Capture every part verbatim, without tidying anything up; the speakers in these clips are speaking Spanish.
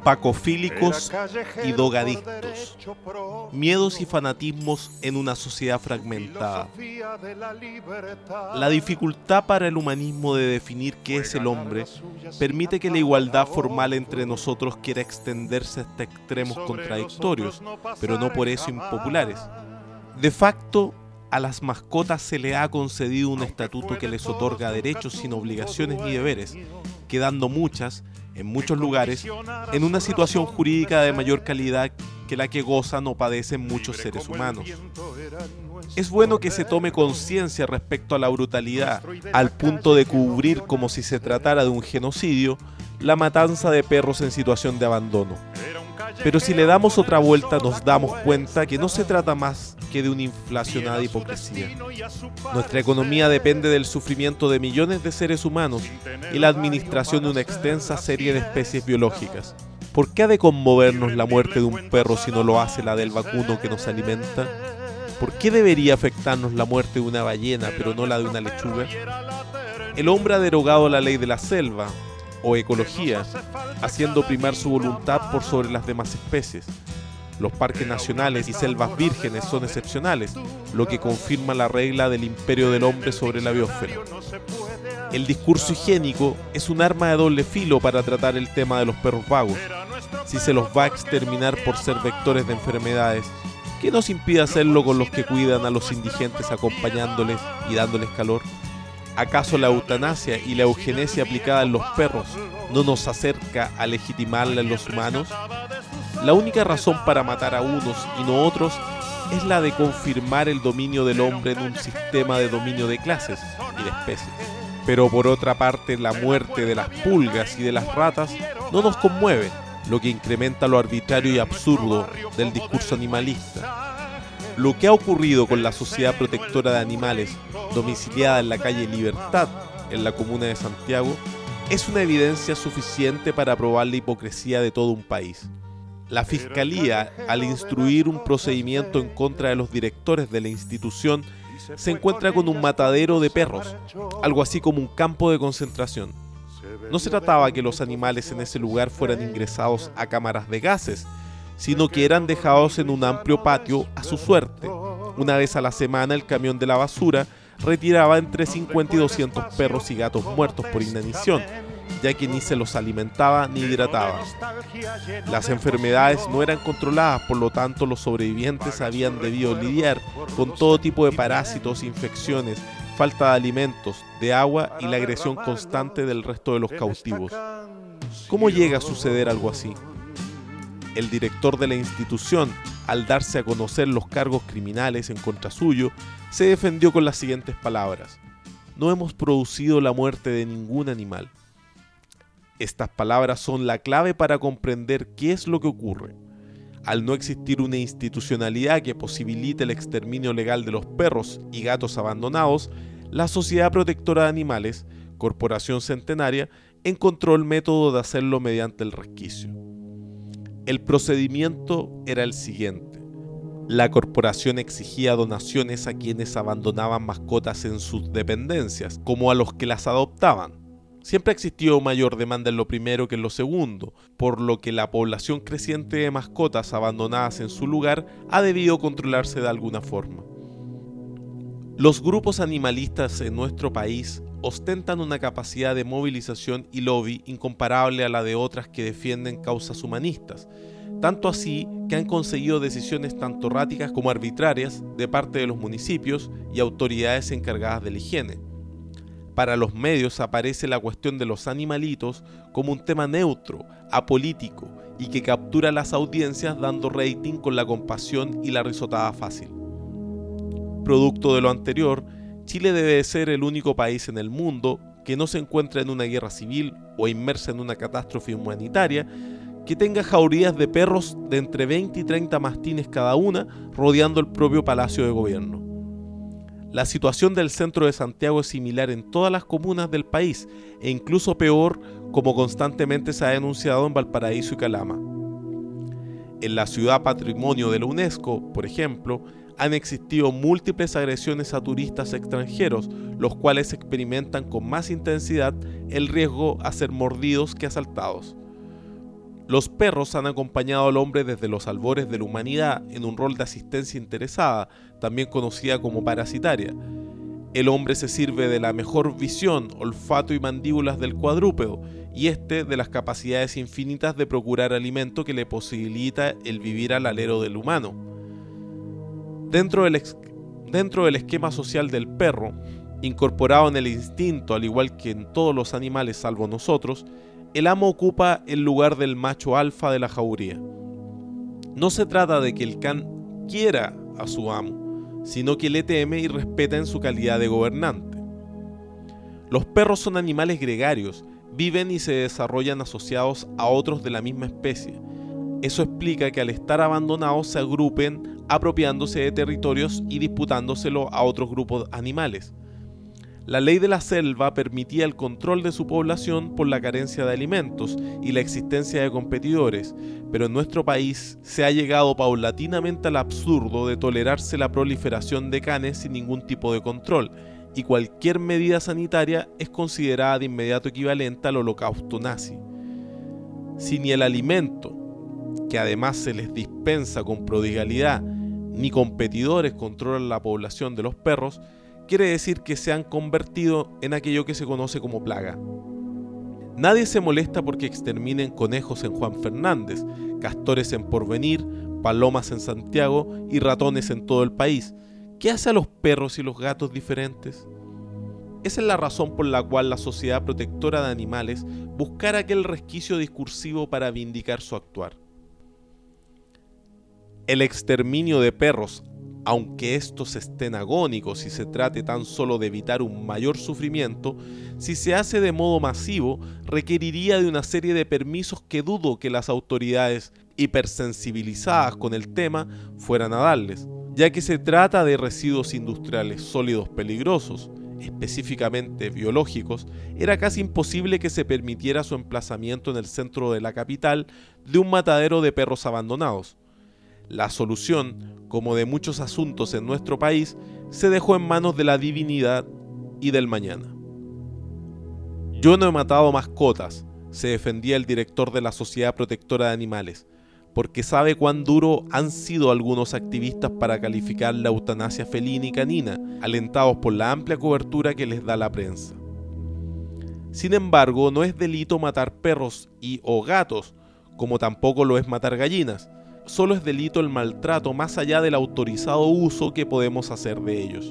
pacofílicos y drogadictos, miedos y fanatismos en una sociedad fragmentada. La dificultad para el humanismo de definir qué es el hombre permite que la igualdad formal entre nosotros quiera extenderse hasta extremos contradictorios, pero no por eso impopulares. De facto, a las mascotas se le ha concedido un estatuto que les otorga derechos sin obligaciones ni deberes, quedando muchas, en muchos lugares, en una situación jurídica de mayor calidad que la que gozan o padecen muchos seres humanos. Es bueno que se tome conciencia respecto a la brutalidad, al punto de cubrir, como si se tratara de un genocidio, la matanza de perros en situación de abandono. Pero si le damos otra vuelta, nos damos cuenta que no se trata más que de una inflacionada hipocresía. Nuestra economía depende del sufrimiento de millones de seres humanos y la administración de una extensa serie de especies biológicas. ¿Por qué ha de conmovernos la muerte de un perro si no lo hace la del vacuno que nos alimenta? ¿Por qué debería afectarnos la muerte de una ballena pero no la de una lechuga? El hombre ha derogado la ley de la selva, o ecología, haciendo primar su voluntad por sobre las demás especies. Los parques nacionales y selvas vírgenes son excepcionales, lo que confirma la regla del imperio del hombre sobre la biosfera. El discurso higiénico es un arma de doble filo para tratar el tema de los perros vagos. Si se los va a exterminar por ser vectores de enfermedades, ¿qué nos impide hacerlo con los que cuidan a los indigentes acompañándoles y dándoles calor? ¿Acaso la eutanasia y la eugenesia aplicada en los perros no nos acerca a legitimarla en los humanos? La única razón para matar a unos y no otros es la de confirmar el dominio del hombre en un sistema de dominio de clases y de especies. Pero por otra parte, la muerte de las pulgas y de las ratas no nos conmueve, lo que incrementa lo arbitrario y absurdo del discurso animalista. Lo que ha ocurrido con la Sociedad Protectora de Animales, domiciliada en la calle Libertad, en la comuna de Santiago, es una evidencia suficiente para probar la hipocresía de todo un país. La Fiscalía, al instruir un procedimiento en contra de los directores de la institución, se encuentra con un matadero de perros, algo así como un campo de concentración. No se trataba que los animales en ese lugar fueran ingresados a cámaras de gases, sino que eran dejados en un amplio patio a su suerte. Una vez a la semana el camión de la basura retiraba entre cincuenta y doscientos perros y gatos muertos por inanición, ya que ni se los alimentaba ni hidrataba. Las enfermedades no eran controladas, por lo tanto los sobrevivientes habían debido lidiar con todo tipo de parásitos, infecciones, falta de alimentos, de agua y la agresión constante del resto de los cautivos. ¿Cómo llega a suceder algo así? El director de la institución, al darse a conocer los cargos criminales en contra suyo, se defendió con las siguientes palabras: "No hemos producido la muerte de ningún animal". Estas palabras son la clave para comprender qué es lo que ocurre. Al no existir una institucionalidad que posibilite el exterminio legal de los perros y gatos abandonados, la Sociedad Protectora de Animales, corporación centenaria, encontró el método de hacerlo mediante el resquicio. El procedimiento era el siguiente. La corporación exigía donaciones a quienes abandonaban mascotas en sus dependencias, como a los que las adoptaban. Siempre existió mayor demanda en lo primero que en lo segundo, por lo que la población creciente de mascotas abandonadas en su lugar ha debido controlarse de alguna forma. Los grupos animalistas en nuestro país ostentan una capacidad de movilización y lobby incomparable a la de otras que defienden causas humanistas, tanto así que han conseguido decisiones tanto erráticas como arbitrarias de parte de los municipios y autoridades encargadas de la higiene. Para los medios aparece la cuestión de los animalitos como un tema neutro, apolítico y que captura las audiencias dando rating con la compasión y la risotada fácil. Producto de lo anterior, Chile debe de ser el único país en el mundo que no se encuentra en una guerra civil o inmersa en una catástrofe humanitaria que tenga jaurías de perros de entre veinte y treinta mastines cada una rodeando el propio Palacio de Gobierno. La situación del centro de Santiago es similar en todas las comunas del país e incluso peor, como constantemente se ha denunciado en Valparaíso y Calama. En la ciudad patrimonio de la UNESCO, por ejemplo, han existido múltiples agresiones a turistas extranjeros, los cuales experimentan con más intensidad el riesgo a ser mordidos que asaltados. Los perros han acompañado al hombre desde los albores de la humanidad en un rol de asistencia interesada, también conocida como parasitaria. El hombre se sirve de la mejor visión, olfato y mandíbulas del cuadrúpedo, y este de las capacidades infinitas de procurar alimento que le posibilita el vivir al alero del humano. Dentro del, ex- dentro del esquema social del perro, incorporado en el instinto al igual que en todos los animales salvo nosotros, el amo ocupa el lugar del macho alfa de la jauría. No se trata de que el can quiera a su amo, sino que le teme y respeta en su calidad de gobernante. Los perros son animales gregarios, viven y se desarrollan asociados a otros de la misma especie. Eso explica que al estar abandonados se agrupen apropiándose de territorios y disputándoselo a otros grupos animales. La ley de la selva permitía el control de su población por la carencia de alimentos y la existencia de competidores, pero en nuestro país se ha llegado paulatinamente al absurdo de tolerarse la proliferación de canes sin ningún tipo de control, y cualquier medida sanitaria es considerada de inmediato equivalente al holocausto nazi. Si ni el alimento, que además se les dispensa con prodigalidad, ni competidores controlan la población de los perros, quiere decir que se han convertido en aquello que se conoce como plaga. Nadie se molesta porque exterminen conejos en Juan Fernández, castores en Porvenir, palomas en Santiago y ratones en todo el país. ¿Qué hace a los perros y los gatos diferentes? Esa es la razón por la cual la Sociedad Protectora de Animales buscara aquel resquicio discursivo para vindicar su actuar. El exterminio de perros, aunque estos estén agónicos y se trate tan solo de evitar un mayor sufrimiento, si se hace de modo masivo, requeriría de una serie de permisos que dudo que las autoridades hipersensibilizadas con el tema fueran a darles, ya que se trata de residuos industriales sólidos peligrosos, específicamente biológicos. Era casi imposible que se permitiera su emplazamiento en el centro de la capital de un matadero de perros abandonados. La solución, como de muchos asuntos en nuestro país, se dejó en manos de la divinidad y del mañana. Yo no he matado mascotas, se defendía el director de la Sociedad Protectora de Animales, porque sabe cuán duro han sido algunos activistas para calificar la eutanasia felina y canina, alentados por la amplia cobertura que les da la prensa. Sin embargo, no es delito matar perros y o gatos, como tampoco lo es matar gallinas. Solo es delito el maltrato más allá del autorizado uso que podemos hacer de ellos.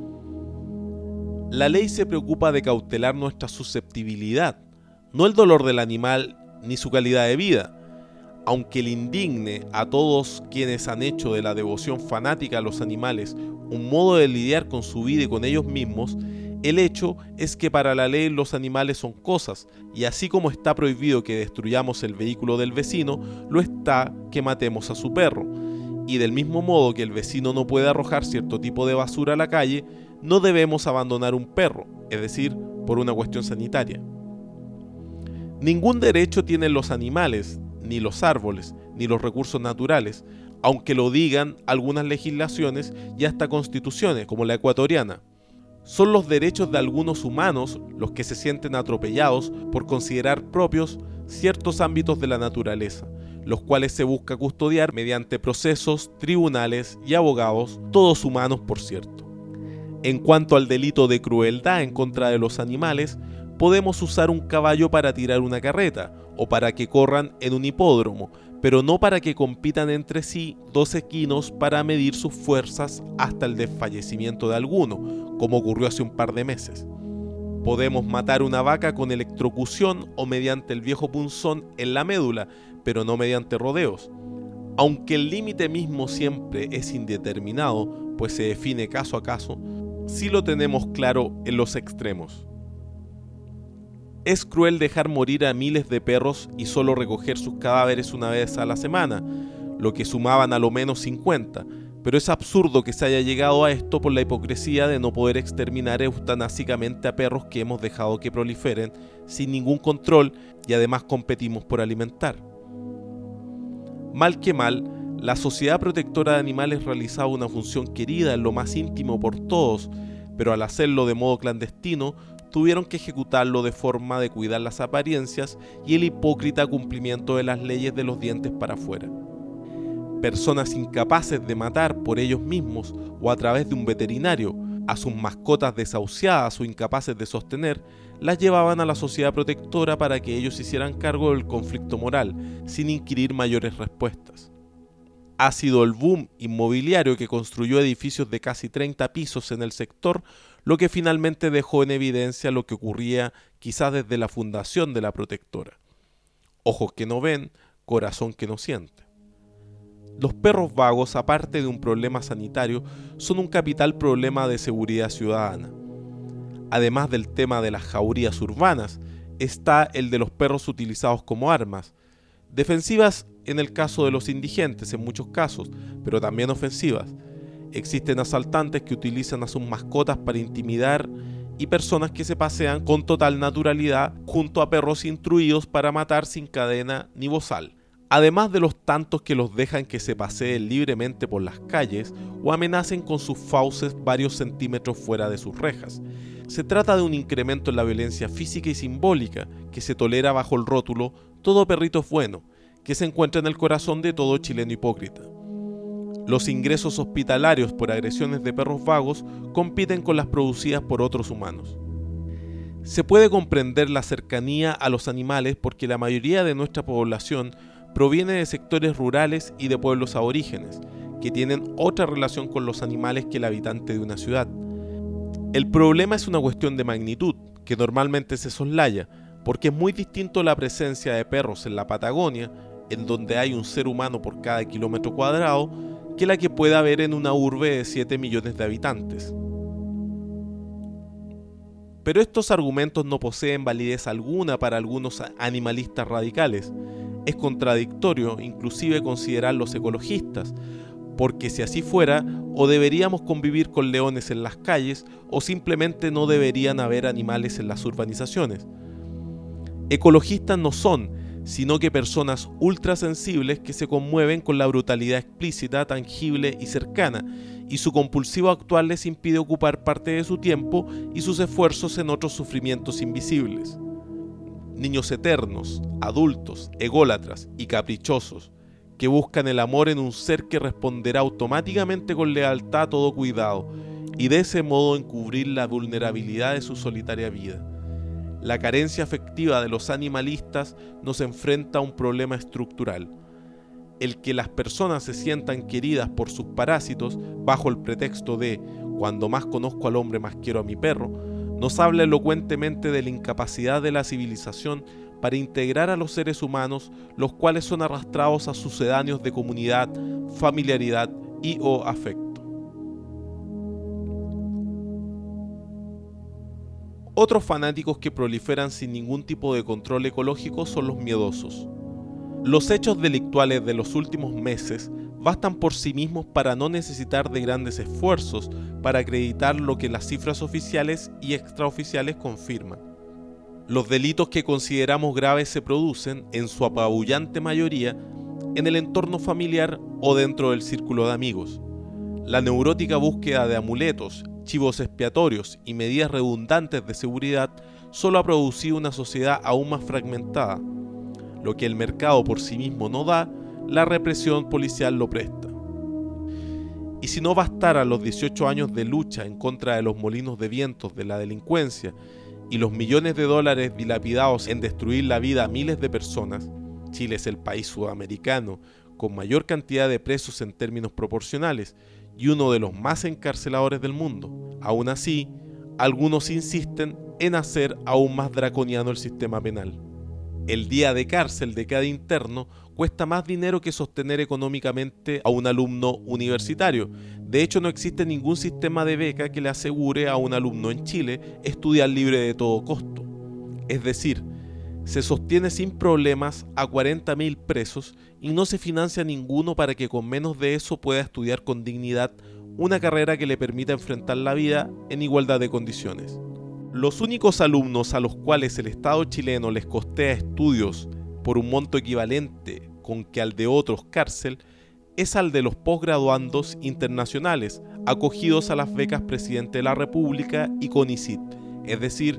La ley se preocupa de cautelar nuestra susceptibilidad, no el dolor del animal ni su calidad de vida. Aunque le indigne a todos quienes han hecho de la devoción fanática a los animales un modo de lidiar con su vida y con ellos mismos, el hecho es que para la ley los animales son cosas, y así como está prohibido que destruyamos el vehículo del vecino, lo está que matemos a su perro. Y del mismo modo que el vecino no puede arrojar cierto tipo de basura a la calle, no debemos abandonar un perro, es decir, por una cuestión sanitaria. Ningún derecho tienen los animales, ni los árboles, ni los recursos naturales, aunque lo digan algunas legislaciones y hasta constituciones, como la ecuatoriana. Son los derechos de algunos humanos los que se sienten atropellados por considerar propios ciertos ámbitos de la naturaleza, los cuales se busca custodiar mediante procesos, tribunales y abogados, todos humanos por cierto. En cuanto al delito de crueldad en contra de los animales, podemos usar un caballo para tirar una carreta o para que corran en un hipódromo, pero no para que compitan entre sí dos equinos para medir sus fuerzas hasta el desfallecimiento de alguno, como ocurrió hace un par de meses. Podemos matar una vaca con electrocución o mediante el viejo punzón en la médula, pero no mediante rodeos. Aunque el límite mismo siempre es indeterminado, pues se define caso a caso, sí lo tenemos claro en los extremos. Es cruel dejar morir a miles de perros y solo recoger sus cadáveres una vez a la semana, lo que sumaban a lo menos cincuenta, pero es absurdo que se haya llegado a esto por la hipocresía de no poder exterminar eutanásicamente a perros que hemos dejado que proliferen sin ningún control y además competimos por alimentar. Mal que mal, la Sociedad Protectora de Animales realizaba una función querida en lo más íntimo por todos, pero al hacerlo de modo clandestino, tuvieron que ejecutarlo de forma de cuidar las apariencias y el hipócrita cumplimiento de las leyes de los dientes para afuera. Personas incapaces de matar por ellos mismos o a través de un veterinario a sus mascotas desahuciadas o incapaces de sostener, las llevaban a la sociedad protectora para que ellos se hicieran cargo del conflicto moral, sin inquirir mayores respuestas. Ha sido el boom inmobiliario que construyó edificios de casi treinta pisos en el sector lo que finalmente dejó en evidencia lo que ocurría quizás desde la fundación de la protectora. Ojos que no ven, corazón que no siente. Los perros vagos, aparte de un problema sanitario, son un capital problema de seguridad ciudadana. Además del tema de las jaurías urbanas, está el de los perros utilizados como armas, defensivas en el caso de los indigentes en muchos casos, pero también ofensivas. Existen asaltantes que utilizan a sus mascotas para intimidar y personas que se pasean con total naturalidad junto a perros instruidos para matar sin cadena ni bozal. Además de los tantos que los dejan que se paseen libremente por las calles o amenacen con sus fauces varios centímetros fuera de sus rejas. Se trata de un incremento en la violencia física y simbólica que se tolera bajo el rótulo "todo perrito es bueno", que se encuentra en el corazón de todo chileno hipócrita. Los ingresos hospitalarios por agresiones de perros vagos compiten con las producidas por otros humanos. Se puede comprender la cercanía a los animales porque la mayoría de nuestra población proviene de sectores rurales y de pueblos aborígenes, que tienen otra relación con los animales que el habitante de una ciudad. El problema es una cuestión de magnitud, que normalmente se soslaya, porque es muy distinto la presencia de perros en la Patagonia, en donde hay un ser humano por cada kilómetro cuadrado, que la que pueda haber en una urbe de siete millones de habitantes. Pero estos argumentos no poseen validez alguna para algunos animalistas radicales. Es contradictorio inclusive considerarlos ecologistas, porque si así fuera, o deberíamos convivir con leones en las calles, o simplemente no deberían haber animales en las urbanizaciones. Ecologistas no son, sino que personas ultrasensibles que se conmueven con la brutalidad explícita, tangible y cercana, y su compulsivo actuar les impide ocupar parte de su tiempo y sus esfuerzos en otros sufrimientos invisibles. Niños eternos, adultos, ególatras y caprichosos, que buscan el amor en un ser que responderá automáticamente con lealtad a todo cuidado, y de ese modo encubrir la vulnerabilidad de su solitaria vida. La carencia afectiva de los animalistas nos enfrenta a un problema estructural. El que las personas se sientan queridas por sus parásitos bajo el pretexto de "cuando más conozco al hombre más quiero a mi perro", nos habla elocuentemente de la incapacidad de la civilización para integrar a los seres humanos, los cuales son arrastrados a sucedáneos de comunidad, familiaridad y o afecto. Otros fanáticos que proliferan sin ningún tipo de control ecológico son los miedosos. Los hechos delictuales de los últimos meses bastan por sí mismos para no necesitar de grandes esfuerzos para acreditar lo que las cifras oficiales y extraoficiales confirman. Los delitos que consideramos graves se producen, en su apabullante mayoría, en el entorno familiar o dentro del círculo de amigos. La neurótica búsqueda de amuletos, chivos expiatorios y medidas redundantes de seguridad solo ha producido una sociedad aún más fragmentada. Lo que el mercado por sí mismo no da, la represión policial lo presta. Y si no bastaran los dieciocho años de lucha en contra de los molinos de vientos de la delincuencia y los millones de dólares dilapidados en destruir la vida a miles de personas, Chile es el país sudamericano con mayor cantidad de presos en términos proporcionales y uno de los más encarceladores del mundo. Aún así, algunos insisten en hacer aún más draconiano el sistema penal. El día de cárcel de cada interno cuesta más dinero que sostener económicamente a un alumno universitario. De hecho, no existe ningún sistema de beca que le asegure a un alumno en Chile estudiar libre de todo costo. Es decir, se sostiene sin problemas a cuarenta mil presos y no se financia ninguno para que con menos de eso pueda estudiar con dignidad una carrera que le permita enfrentar la vida en igualdad de condiciones. Los únicos alumnos a los cuales el Estado chileno les costea estudios por un monto equivalente con que al de otros cárcel es al de los posgraduandos internacionales acogidos a las becas Presidente de la República y CONICYT, es decir,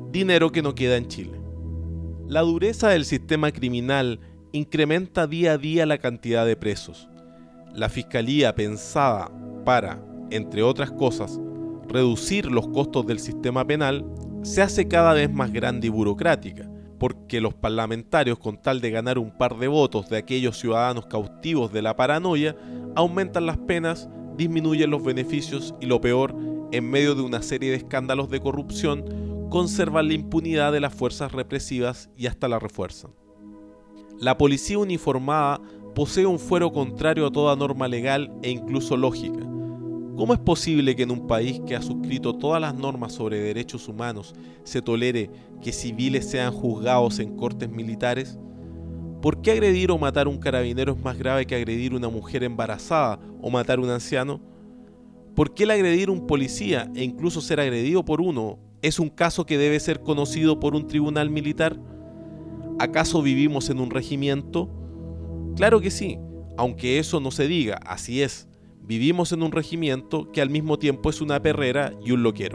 dinero que no queda en Chile. La dureza del sistema criminal incrementa día a día la cantidad de presos. La Fiscalía, pensada para, entre otras cosas, reducir los costos del sistema penal, se hace cada vez más grande y burocrática, porque los parlamentarios, con tal de ganar un par de votos de aquellos ciudadanos cautivos de la paranoia, aumentan las penas, disminuyen los beneficios y, lo peor, en medio de una serie de escándalos de corrupción, conservan la impunidad de las fuerzas represivas y hasta la refuerzan. La policía uniformada posee un fuero contrario a toda norma legal e incluso lógica. ¿Cómo es posible que en un país que ha suscrito todas las normas sobre derechos humanos se tolere que civiles sean juzgados en cortes militares? ¿Por qué agredir o matar a un carabinero es más grave que agredir a una mujer embarazada o matar a un anciano? ¿Por qué el agredir a un policía e incluso ser agredido por uno es un caso que debe ser conocido por un tribunal militar? ¿Acaso vivimos en un regimiento? Claro que sí, aunque eso no se diga, así es. Vivimos en un regimiento que al mismo tiempo es una perrera y un loquero.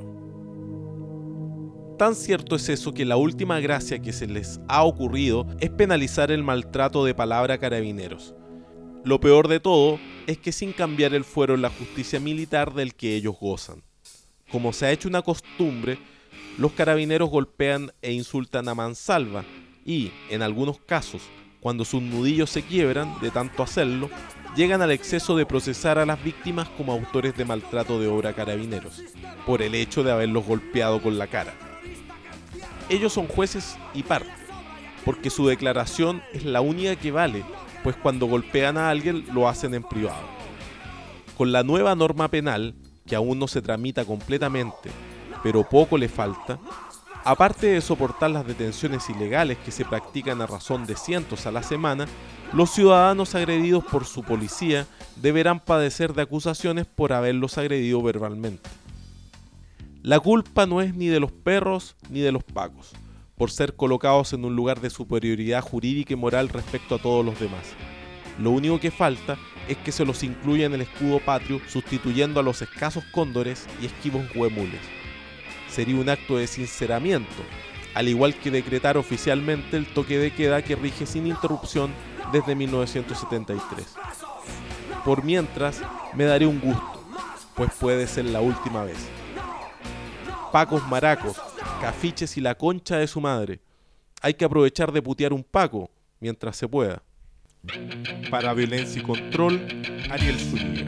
Tan cierto es eso que la última gracia que se les ha ocurrido es penalizar el maltrato de palabra a carabineros. Lo peor de todo es que sin cambiar el fuero en la justicia militar del que ellos gozan. Como se ha hecho una costumbre, los carabineros golpean e insultan a mansalva y, en algunos casos, cuando sus nudillos se quiebran de tanto hacerlo, llegan al exceso de procesar a las víctimas como autores de maltrato de obra a carabineros, por el hecho de haberlos golpeado con la cara. Ellos son jueces y parte, porque su declaración es la única que vale, pues cuando golpean a alguien lo hacen en privado. Con la nueva norma penal, que aún no se tramita completamente, pero poco le falta, aparte de soportar las detenciones ilegales que se practican a razón de cientos a la semana, los ciudadanos agredidos por su policía deberán padecer de acusaciones por haberlos agredido verbalmente. La culpa no es ni de los perros ni de los pacos, por ser colocados en un lugar de superioridad jurídica y moral respecto a todos los demás. Lo único que falta es que se los incluya en el escudo patrio, sustituyendo a los escasos cóndores y esquivos huemules. Sería un acto de sinceramiento, al igual que decretar oficialmente el toque de queda que rige sin interrupción desde mil novecientos setenta y tres. Por mientras, me daré un gusto, pues puede ser la última vez. Pacos maracos, cafiches y la concha de su madre. Hay que aprovechar de putear un paco mientras se pueda. Para Violencia y Control, Ariel Zúñiga.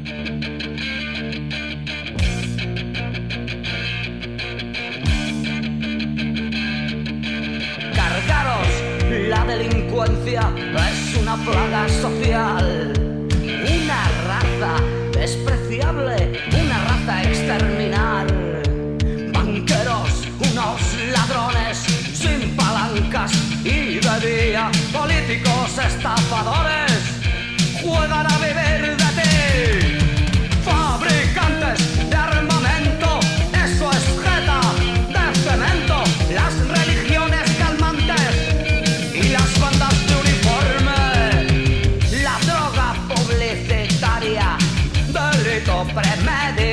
La delincuencia es una plaga social, una raza despreciable, una raza a exterminar. Banqueros, unos ladrones sin palancas y de día, políticos estafadores, juegan a vivir de ti. Fabricantes de armamento, eso es jeta de cemento, las religiones y las bandas de uniforme, la droga publicitaria, delito premeditado.